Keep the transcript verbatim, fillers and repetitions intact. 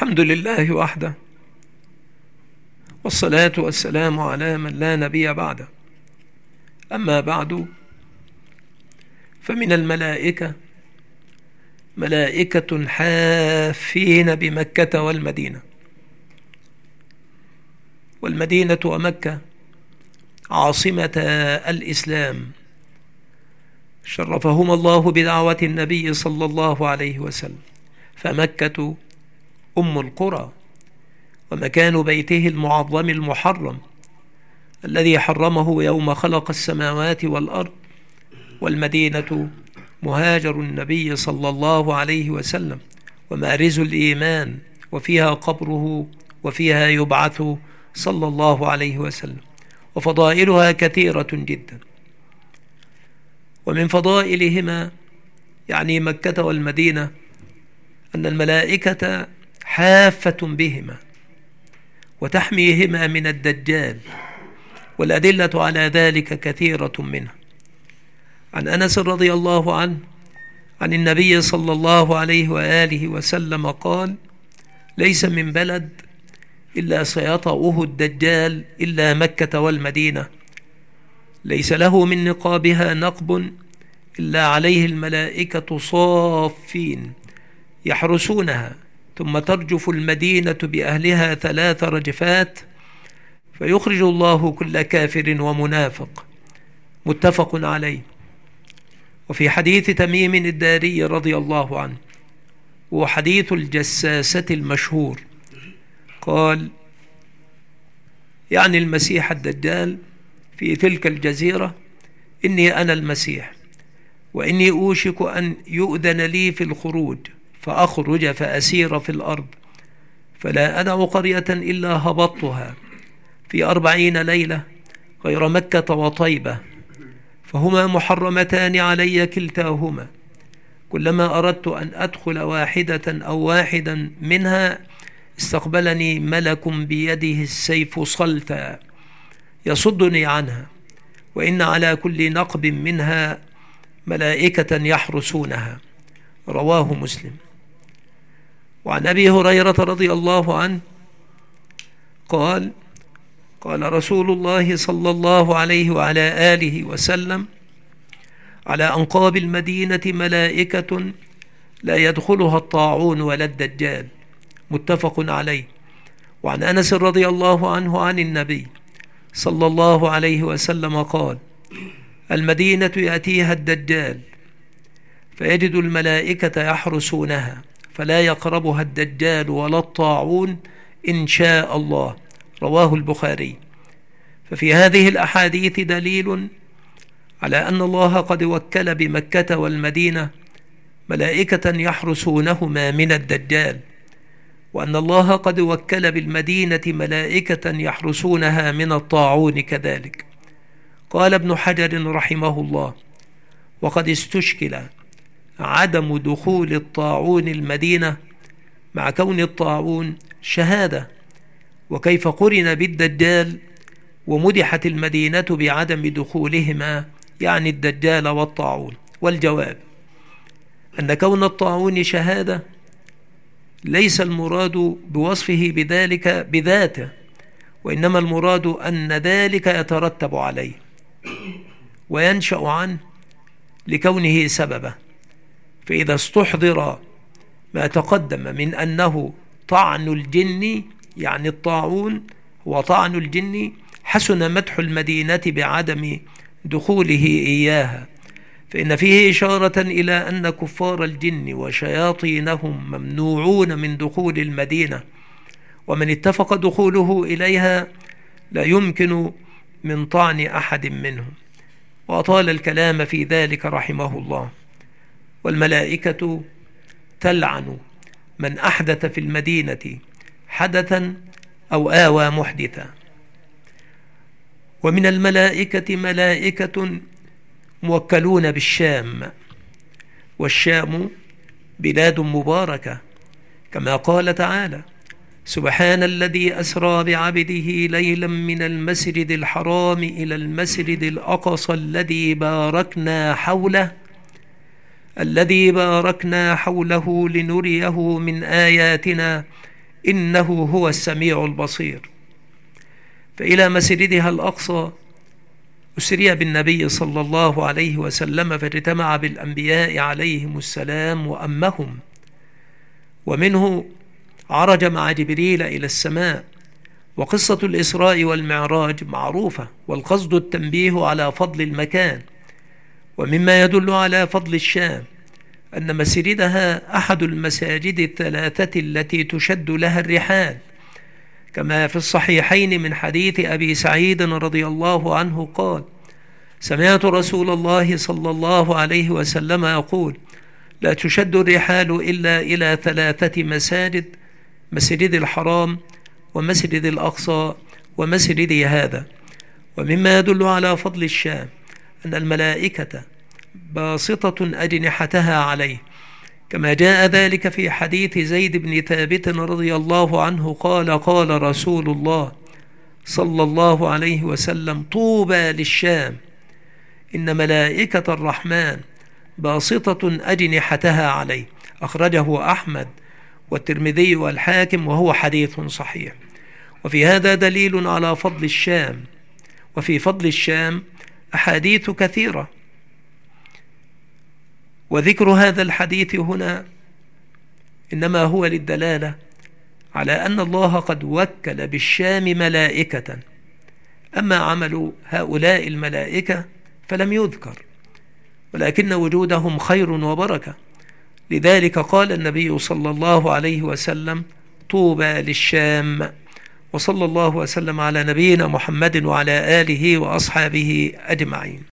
الحمد لله وحده، والصلاة والسلام على من لا نبي بعده. أما بعد، فمن الملائكة ملائكة حافين بمكة والمدينة. والمدينة ومكة عاصمة الإسلام، شرفهما الله بدعوة النبي صلى الله عليه وسلم. فمكة أم القرى، ومكان بيته المعظم المحرم الذي حرمه يوم خلق السماوات والأرض. والمدينة مهاجر النبي صلى الله عليه وسلم ومأرز الإيمان، وفيها قبره وفيها يبعث صلى الله عليه وسلم. وفضائلها كثيرة جدا. ومن فضائلهما يعني مكة والمدينة أن الملائكة حافة بهما وتحميهما من الدجال، والأدلة على ذلك كثيرة منها. عن أنس رضي الله عنه عن النبي صلى الله عليه وآله وسلم قال: ليس من بلد إلا سيطأه الدجال إلا مكة والمدينة، ليس له من نقابها نقب إلا عليه الملائكة صافين يحرسونها، ثم ترجف المدينة بأهلها ثلاث رجفات، فيخرج الله كل كافر ومنافق. متفق عليه. وفي حديث تميم الداري رضي الله عنه، وحديث الجساسة المشهور، قال: يعني المسيح الدجال في تلك الجزيرة: إني أنا المسيح، وإني أوشك أن يؤذن لي في الخروج، فأخرج فأسير في الأرض، فلا أدع قرية إلا هبطتها في أربعين ليلة غير مكة وطيبة، فهما محرمتان علي كلتاهما. كلما أردت أن أدخل واحدة أو واحدا منها استقبلني ملك بيده السيف صلتا يصدني عنها، وإن على كل نقب منها ملائكة يحرسونها. رواه مسلم. وعن أبي هريرة رضي الله عنه قال: قال رسول الله صلى الله عليه وعلى آله وسلم: على أنقاب المدينة ملائكة لا يدخلها الطاعون ولا الدجال. متفق عليه. وعن أنس رضي الله عنه عن النبي صلى الله عليه وسلم قال: المدينة يأتيها الدجال فيجد الملائكة يحرسونها، فلا يقربها الدجال ولا الطاعون إن شاء الله. رواه البخاري. ففي هذه الأحاديث دليل على أن الله قد وكل بمكة والمدينة ملائكة يحرسونهما من الدجال، وأن الله قد وكل بالمدينة ملائكة يحرسونها من الطاعون كذلك. قال ابن حجر رحمه الله: وقد استشكل عدم دخول الطاعون المدينة مع كون الطاعون شهادة، وكيف قرن بالدجال ومدحت المدينة بعدم دخولهما، يعني الدجال والطاعون. والجواب أن كون الطاعون شهادة ليس المراد بوصفه بذلك بذاته، وإنما المراد أن ذلك يترتب عليه وينشأ عنه لكونه سببه. فإذا استحضر ما تقدم من أنه طعن الجن، يعني الطاعون هو طعن الجن، حسن مدح المدينة بعدم دخوله إياها، فإن فيه إشارة إلى أن كفار الجن وشياطينهم ممنوعون من دخول المدينة، ومن اتفق دخوله إليها لا يمكن من طعن أحد منهم. وأطال الكلام في ذلك رحمه الله. والملائكة تلعن من أحدث في المدينة حدثا أو آوى محدثا. ومن الملائكة ملائكة موكلون بالشام، والشام بلاد مباركة، كما قال تعالى: سبحان الذي أسرى بعبده ليلا من المسجد الحرام إلى المسجد الأقصى الذي باركنا حوله الذي باركنا حوله لنريه من آياتنا إنه هو السميع البصير. فإلى مسجدها الأقصى أسري بالنبي صلى الله عليه وسلم، فاجتمع بالأنبياء عليهم السلام وأمهم، ومنه عرج مع جبريل إلى السماء. وقصة الإسراء والمعراج معروفة، والقصد التنبيه على فضل المكان. ومما يدل على فضل الشام أن مسجدها أحد المساجد الثلاثة التي تشد لها الرحال، كما في الصحيحين من حديث أبي سعيد رضي الله عنه قال: سمعت رسول الله صلى الله عليه وسلم يقول: لا تشد الرحال إلا إلى ثلاثة مساجد: مسجد الحرام، ومسجد الأقصى، ومسجدي هذا. ومما يدل على فضل الشام أن الملائكة باسطة أجنحتها عليه، كما جاء ذلك في حديث زيد بن ثابت رضي الله عنه قال: قال رسول الله صلى الله عليه وسلم: طوبى للشام، إن ملائكة الرحمن باسطة أجنحتها عليه. أخرجه أحمد والترمذي والحاكم، وهو حديث صحيح. وفي هذا دليل على فضل الشام. وفي فضل الشام أحاديث كثيرة، وذكر هذا الحديث هنا إنما هو للدلالة على أن الله قد وكل بالشام ملائكة، أما عمل هؤلاء الملائكة فلم يذكر، ولكن وجودهم خير وبركة. لذلك قال النبي صلى الله عليه وسلم: طوبى للشام. وصلى الله وسلم على نبينا محمد وعلى آله وأصحابه أجمعين.